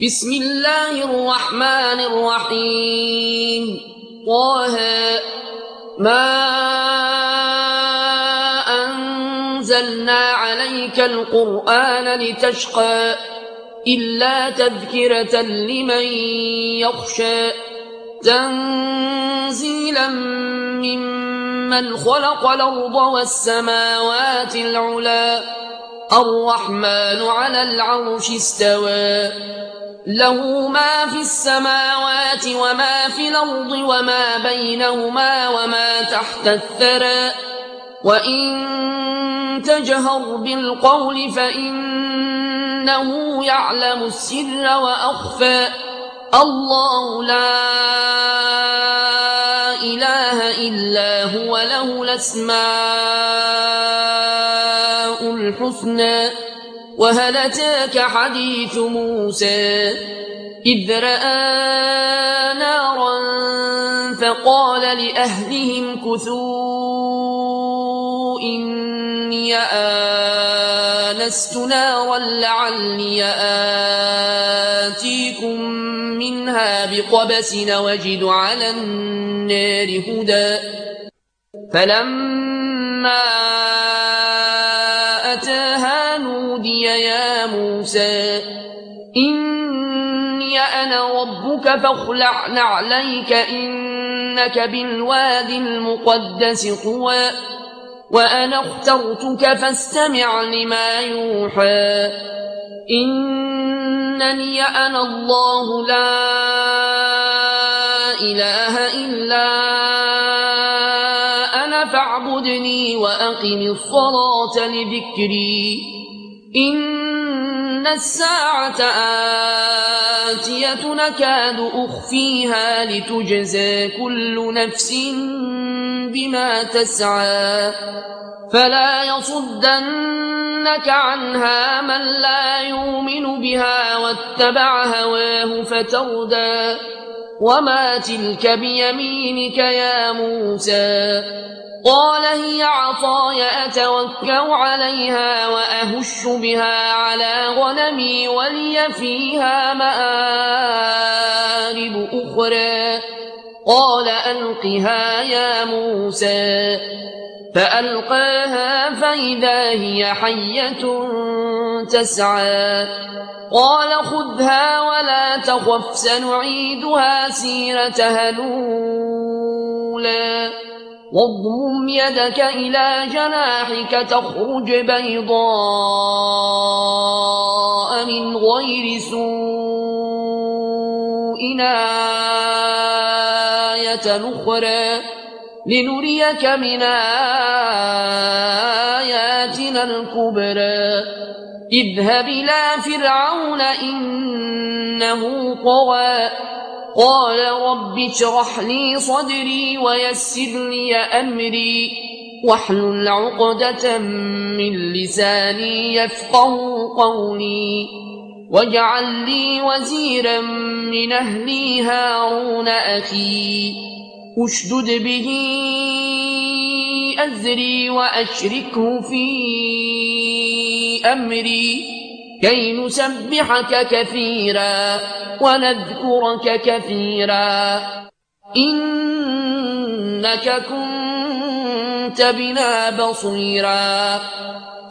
بسم الله الرحمن الرحيم. طه ما أنزلنا عليك القرآن لتشقى إلا تذكرة لمن يخشى تنزيلا ممن خلق الأرض والسماوات العلى الرحمن على العرش استوى له ما في السماوات وما في الأرض وما بينهما وما تحت الثرى وإن تجهر بالقول فإنه يعلم السر وأخفى الله لا إله إلا هو له الأسماء الحسنى وهل أتاك حديث موسى إذ رأى نارا فقال لأهلهم كثوا إني آنست نارا لعلي آتيكم منها بقبس وجد على النار هدى فلما أتاها نودي يا موسى إني أنا ربك فاخلع نعليك إنك بالوادي المقدس طوى وأنا اخترتك فاستمع لما يوحى إنني أنا الله لا إله إلا أنا فاعبدني وأقم الصلاة لذكري إن الساعة آتية نكاد أخفيها لتجزى كل نفس بما تسعى فلا يصدنك عنها من لا يؤمن بها واتبع هواه فتردى وما تلك بيمينك يا موسى قال هي عصاي أتوكأ عليها وأهش بها على غنمي ولي فيها مآرب أخرى قال ألقها يا موسى فألقاها فإذا هي حية تسعى قال خذها ولا تخف سنعيدها سيرتها الأولى واضمم يدك إلى جناحك تخرج بيضاء من غير سوء آية أخرى لنريك من آياتنا الكبرى اذهب إلى فرعون إنه طغى قال رب اشرح لي صدري ويسر لي أمري واحلل عقدة من لساني يفقه قولي واجعل لي وزيرا من أهلي هارون أخي اشدد به أزري وأشركه في أمري كي نسبحك كثيرا ونذكرك كثيرا إنك كنت بنا بصيرا